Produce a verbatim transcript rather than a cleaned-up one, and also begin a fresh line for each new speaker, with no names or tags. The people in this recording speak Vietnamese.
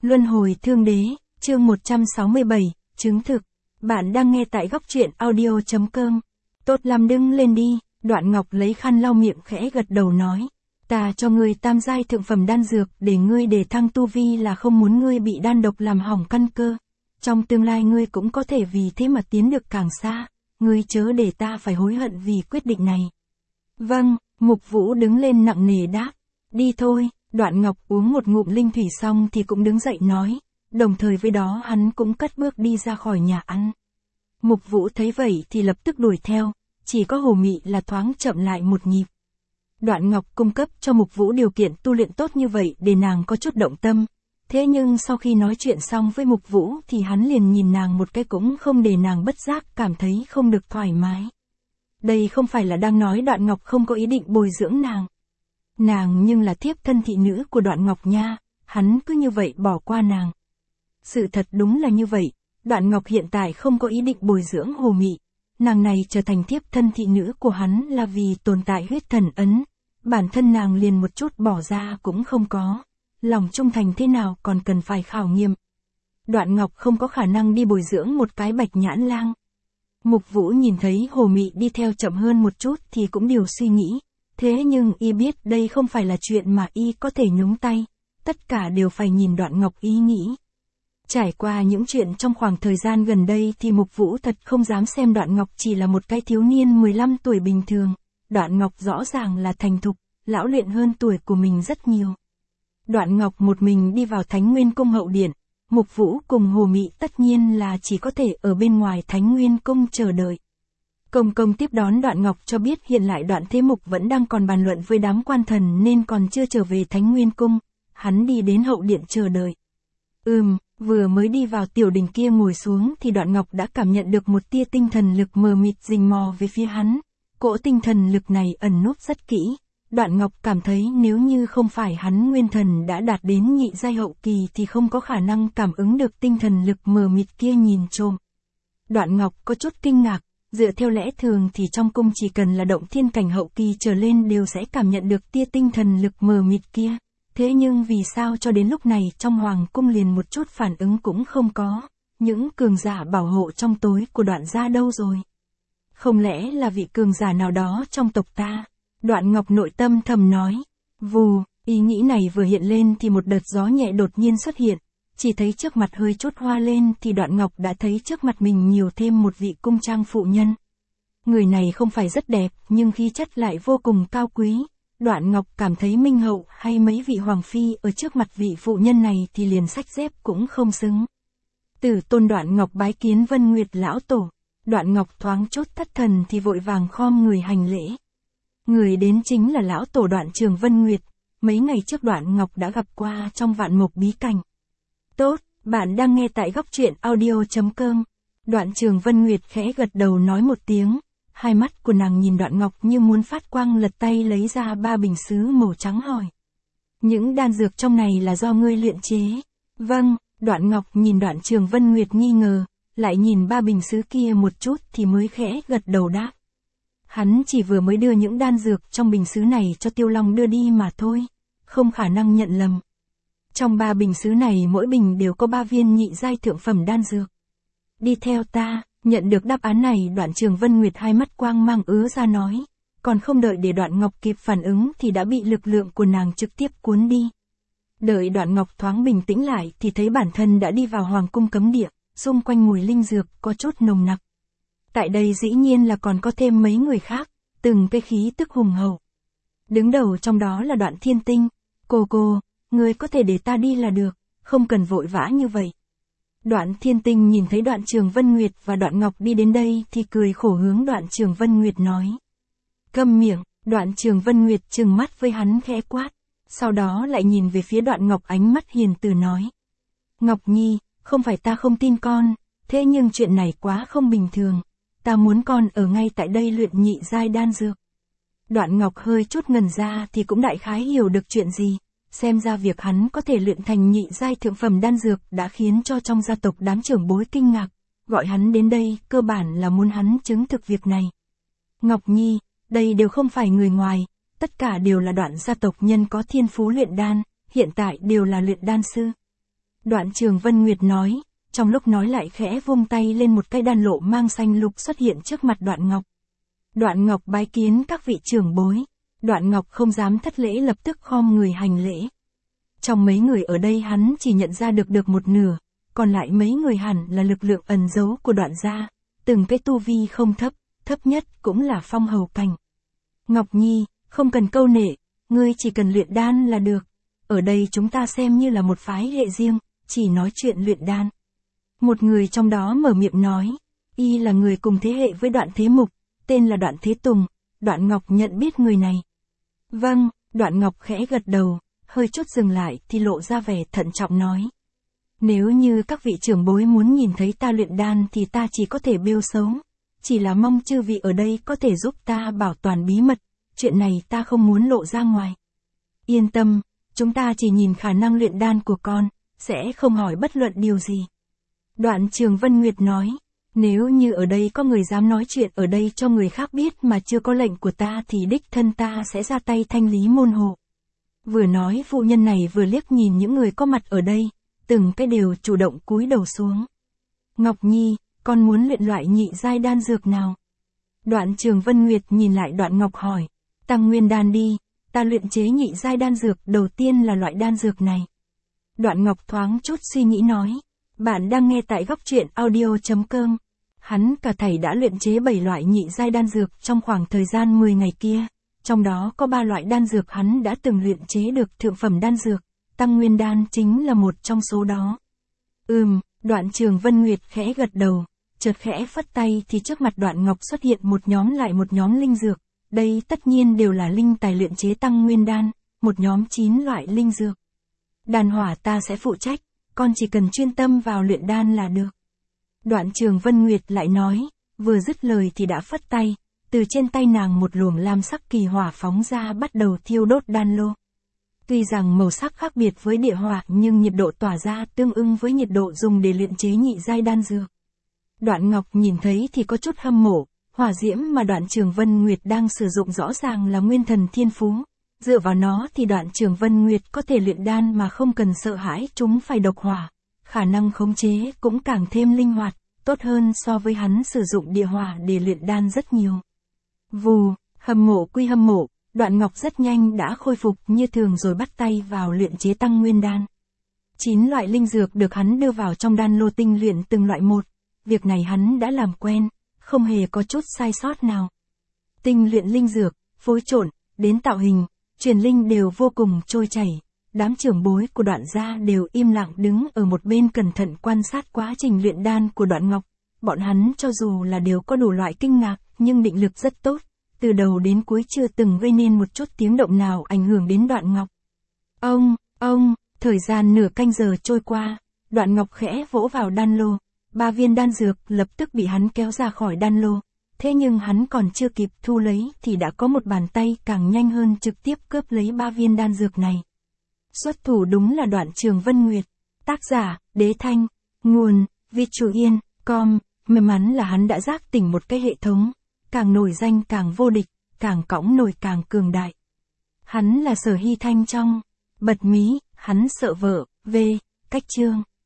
Luân hồi thương đế, chương một trăm sáu mươi bảy, chứng thực. Bạn đang nghe tại góc truyện audio chấm com. Tốt lắm, đứng lên đi. Đoạn Ngọc lấy khăn lau miệng khẽ gật đầu nói. Ta cho ngươi tam giai thượng phẩm đan dược để ngươi đề thăng tu vi là không muốn ngươi bị đan độc làm hỏng căn cơ. Trong tương lai ngươi cũng có thể vì thế mà tiến được càng xa. Ngươi chớ để ta phải hối hận vì quyết định này. Vâng, Mục Vũ đứng lên nặng nề đáp. Đi thôi. Đoạn Ngọc uống một ngụm linh thủy xong thì cũng đứng dậy nói. Đồng thời với đó hắn cũng cất bước đi ra khỏi nhà ăn. Mục Vũ thấy vậy thì lập tức đuổi theo. Chỉ có Hồ Mị là thoáng chậm lại một nhịp. Đoạn Ngọc cung cấp cho Mục Vũ điều kiện tu luyện tốt như vậy để nàng có chút động tâm. Thế nhưng sau khi nói chuyện xong với Mục Vũ thì hắn liền nhìn nàng một cái cũng không để nàng bất giác cảm thấy không được thoải mái. Đây không phải là đang nói Đoạn Ngọc không có ý định bồi dưỡng nàng. Nàng nhưng là thiếp thân thị nữ của Đoạn Ngọc nha, hắn cứ như vậy bỏ qua nàng. Sự thật đúng là như vậy, Đoạn Ngọc hiện tại không có ý định bồi dưỡng Hồ Mị. Nàng này trở thành thiếp thân thị nữ của hắn là vì tồn tại huyết thần ấn. Bản thân nàng liền một chút bỏ ra cũng không có. Lòng trung thành thế nào còn cần phải khảo nghiệm. Đoạn Ngọc không có khả năng đi bồi dưỡng một cái bạch nhãn lang. Mục Vũ nhìn thấy Hồ Mị đi theo chậm hơn một chút thì cũng điều suy nghĩ. Thế nhưng y biết đây không phải là chuyện mà y có thể nhúng tay. Tất cả đều phải nhìn Đoạn Ngọc ý nghĩ. Trải qua những chuyện trong khoảng thời gian gần đây thì Mục Vũ thật không dám xem Đoạn Ngọc chỉ là một cái thiếu niên mười lăm tuổi bình thường. Đoạn Ngọc rõ ràng là thành thục, lão luyện hơn tuổi của mình rất nhiều. Đoạn Ngọc một mình đi vào Thánh Nguyên Cung hậu điện. Mục Vũ cùng Hồ Mị tất nhiên là chỉ có thể ở bên ngoài Thánh Nguyên Cung chờ đợi. Công công tiếp đón Đoạn Ngọc cho biết hiện lại Đoạn Thế Mục vẫn đang còn bàn luận với đám quan thần nên còn chưa trở về Thánh Nguyên Cung. Hắn đi đến hậu điện chờ đợi. Ừm, vừa mới đi vào tiểu đình kia ngồi xuống thì Đoạn Ngọc đã cảm nhận được một tia tinh thần lực mờ mịt rình mò về phía hắn. Cỗ tinh thần lực này ẩn núp rất kỹ. Đoạn Ngọc cảm thấy nếu như không phải hắn nguyên thần đã đạt đến nhị giai hậu kỳ thì không có khả năng cảm ứng được tinh thần lực mờ mịt kia nhìn trộm. Đoạn Ngọc có chút kinh ngạc. Dựa theo lẽ thường thì trong cung chỉ cần là động thiên cảnh hậu kỳ trở lên đều sẽ cảm nhận được tia tinh thần lực mờ mịt kia. Thế nhưng vì sao cho đến lúc này trong hoàng cung liền một chút phản ứng cũng không có. Những cường giả bảo hộ trong tối của Đoạn gia đâu rồi? Không lẽ là vị cường giả nào đó trong tộc ta? Đoạn Ngọc nội tâm thầm nói. Vù, ý nghĩ này vừa hiện lên thì một đợt gió nhẹ đột nhiên xuất hiện. Chỉ thấy trước mặt hơi chút hoa lên thì Đoạn Ngọc đã thấy trước mặt mình nhiều thêm một vị cung trang phụ nhân. Người này không phải rất đẹp nhưng khí chất lại vô cùng cao quý. Đoạn Ngọc cảm thấy Minh Hậu hay mấy vị hoàng phi ở trước mặt vị phụ nhân này thì liền xách dép cũng không xứng. Tử tôn Đoạn Ngọc bái kiến Vân Nguyệt lão tổ. Đoạn Ngọc thoáng chốt thất thần thì vội vàng khom người hành lễ. Người đến chính là lão tổ Đoạn Trường Vân Nguyệt. Mấy ngày trước Đoạn Ngọc đã gặp qua trong Vạn Mộc bí cảnh. Tốt, bạn đang nghe tại góc truyện audio chấm com. Đoạn Trường Vân Nguyệt khẽ gật đầu nói một tiếng. Hai mắt của nàng nhìn Đoạn Ngọc như muốn phát quang, lật tay lấy ra ba bình sứ màu trắng hỏi. Những đan dược trong này là do ngươi luyện chế? Vâng, Đoạn Ngọc nhìn Đoạn Trường Vân Nguyệt nghi ngờ, lại nhìn ba bình sứ kia một chút thì mới khẽ gật đầu đáp. Hắn chỉ vừa mới đưa những đan dược trong bình sứ này cho Tiêu Long đưa đi mà thôi, không khả năng nhận lầm. Trong ba bình sứ này mỗi bình đều có ba viên nhị giai thượng phẩm đan dược. Đi theo ta. Nhận được đáp án này Đoạn Trường Vân Nguyệt hai mắt quang mang ứa ra nói. Còn không đợi để Đoạn Ngọc kịp phản ứng thì đã bị lực lượng của nàng trực tiếp cuốn đi. Đợi Đoạn Ngọc thoáng bình tĩnh lại thì thấy bản thân đã đi vào hoàng cung cấm địa, xung quanh mùi linh dược có chút nồng nặc. Tại đây dĩ nhiên là còn có thêm mấy người khác, từng cái khí tức hùng hậu. Đứng đầu trong đó là Đoạn Thiên Tinh. Cô cô, người có thể để ta đi là được, không cần vội vã như vậy. Đoạn Thiên Tinh nhìn thấy Đoạn Trường Vân Nguyệt và Đoạn Ngọc đi đến đây thì cười khổ hướng Đoạn Trường Vân Nguyệt nói. Câm miệng. Đoạn Trường Vân Nguyệt trừng mắt với hắn khẽ quát. Sau đó lại nhìn về phía Đoạn Ngọc ánh mắt hiền từ nói. Ngọc Nhi, không phải ta không tin con, thế nhưng chuyện này quá không bình thường. Ta muốn con ở ngay tại đây luyện nhị giai đan dược. Đoạn Ngọc hơi chút ngần ra thì cũng đại khái hiểu được chuyện gì. Xem ra việc hắn có thể luyện thành nhị giai thượng phẩm đan dược đã khiến cho trong gia tộc đám trưởng bối kinh ngạc. Gọi hắn đến đây cơ bản là muốn hắn chứng thực việc này. Ngọc Nhi, đây đều không phải người ngoài, tất cả đều là Đoạn gia tộc nhân có thiên phú luyện đan, hiện tại đều là luyện đan sư. Đoạn Trường Vân Nguyệt nói, trong lúc nói lại khẽ vung tay lên một cái đan lộ mang xanh lục xuất hiện trước mặt Đoạn Ngọc. Đoạn Ngọc bái kiến các vị trưởng bối. Đoạn Ngọc không dám thất lễ lập tức khom người hành lễ. Trong mấy người ở đây hắn chỉ nhận ra được được một nửa, còn lại mấy người hẳn là lực lượng ẩn giấu của Đoạn gia, từng cái tu vi không thấp, thấp nhất cũng là phong hầu cảnh. Ngọc Nhi, không cần câu nệ, ngươi chỉ cần luyện đan là được. Ở đây chúng ta xem như là một phái hệ riêng, chỉ nói chuyện luyện đan. Một người trong đó mở miệng nói, y là người cùng thế hệ với Đoạn Thế Mục, tên là Đoạn Thế Tùng. Đoạn Ngọc nhận biết người này. Vâng, Đoạn Ngọc khẽ gật đầu, hơi chút dừng lại thì lộ ra vẻ thận trọng nói. Nếu như các vị trưởng bối muốn nhìn thấy ta luyện đan thì ta chỉ có thể bêu xấu. Chỉ là mong chư vị ở đây có thể giúp ta bảo toàn bí mật, chuyện này ta không muốn lộ ra ngoài. Yên tâm, chúng ta chỉ nhìn khả năng luyện đan của con, sẽ không hỏi bất luận điều gì. Đoạn Trường Vân Nguyệt nói, nếu như ở đây có người dám nói chuyện ở đây cho người khác biết mà chưa có lệnh của ta thì đích thân ta sẽ ra tay thanh lý môn hộ. Vừa nói phụ nhân này vừa liếc nhìn những người có mặt ở đây, từng cái đều chủ động cúi đầu xuống. Ngọc Nhi, con muốn luyện loại nhị giai đan dược nào? Đoạn Trường Vân Nguyệt nhìn lại Đoạn Ngọc hỏi, Tăng Nguyên đan đi, ta luyện chế nhị giai đan dược đầu tiên là loại đan dược này. Đoạn Ngọc thoáng chút suy nghĩ nói, bạn đang nghe tại góc truyện audio chấm com. Hắn cả thảy đã luyện chế bảy loại nhị giai đan dược trong khoảng thời gian mười ngày kia, trong đó có ba loại đan dược hắn đã từng luyện chế được thượng phẩm đan dược, Tăng Nguyên đan chính là một trong số đó. Ừm, Đoạn Trường Vân Nguyệt khẽ gật đầu, chợt khẽ phất tay thì trước mặt Đoạn Ngọc xuất hiện một nhóm lại một nhóm linh dược, đây tất nhiên đều là linh tài luyện chế Tăng Nguyên đan, một nhóm chín loại linh dược. Đan hỏa ta sẽ phụ trách, con chỉ cần chuyên tâm vào luyện đan là được. Đoạn Trường Vân Nguyệt lại nói, vừa dứt lời thì đã phất tay, từ trên tay nàng một luồng lam sắc kỳ hỏa phóng ra bắt đầu thiêu đốt đan lô. Tuy rằng màu sắc khác biệt với địa hỏa nhưng nhiệt độ tỏa ra tương ưng với nhiệt độ dùng để luyện chế nhị giai đan dược. Đoạn Ngọc nhìn thấy thì có chút hâm mộ, hỏa diễm mà Đoạn Trường Vân Nguyệt đang sử dụng rõ ràng là nguyên thần thiên phú. Dựa vào nó thì Đoạn Trường Vân Nguyệt có thể luyện đan mà không cần sợ hãi chúng phải độc hỏa. Khả năng khống chế cũng càng thêm linh hoạt, tốt hơn so với hắn sử dụng địa hỏa để luyện đan rất nhiều. Vù, hâm mộ quy hâm mộ, Đoạn Ngọc rất nhanh đã khôi phục như thường rồi bắt tay vào luyện chế Tăng Nguyên đan. Chín loại linh dược được hắn đưa vào trong đan lô tinh luyện từng loại một, việc này hắn đã làm quen, không hề có chút sai sót nào. Tinh luyện linh dược, phối trộn, đến tạo hình, truyền linh đều vô cùng trôi chảy. Đám trưởng bối của Đoạn gia đều im lặng đứng ở một bên cẩn thận quan sát quá trình luyện đan của Đoạn Ngọc. Bọn hắn cho dù là đều có đủ loại kinh ngạc, nhưng định lực rất tốt, từ đầu đến cuối chưa từng gây nên một chút tiếng động nào ảnh hưởng đến Đoạn Ngọc. Ông, ông, thời gian nửa canh giờ trôi qua, Đoạn Ngọc khẽ vỗ vào đan lô, ba viên đan dược lập tức bị hắn kéo ra khỏi đan lô. Thế nhưng hắn còn chưa kịp thu lấy thì đã có một bàn tay càng nhanh hơn trực tiếp cướp lấy ba viên đan dược này. Xuất thủ đúng là Đoạn Trường Vân Nguyệt. Tác giả, Đế Thanh. Nguồn, Vichuyen, com. May mắn là hắn đã giác tỉnh một cái hệ thống. Càng nổi danh càng vô địch, càng cõng nổi càng cường đại. Hắn là Sở Hy Thanh trong Bật Mí, hắn sợ vợ, V. Cách chương.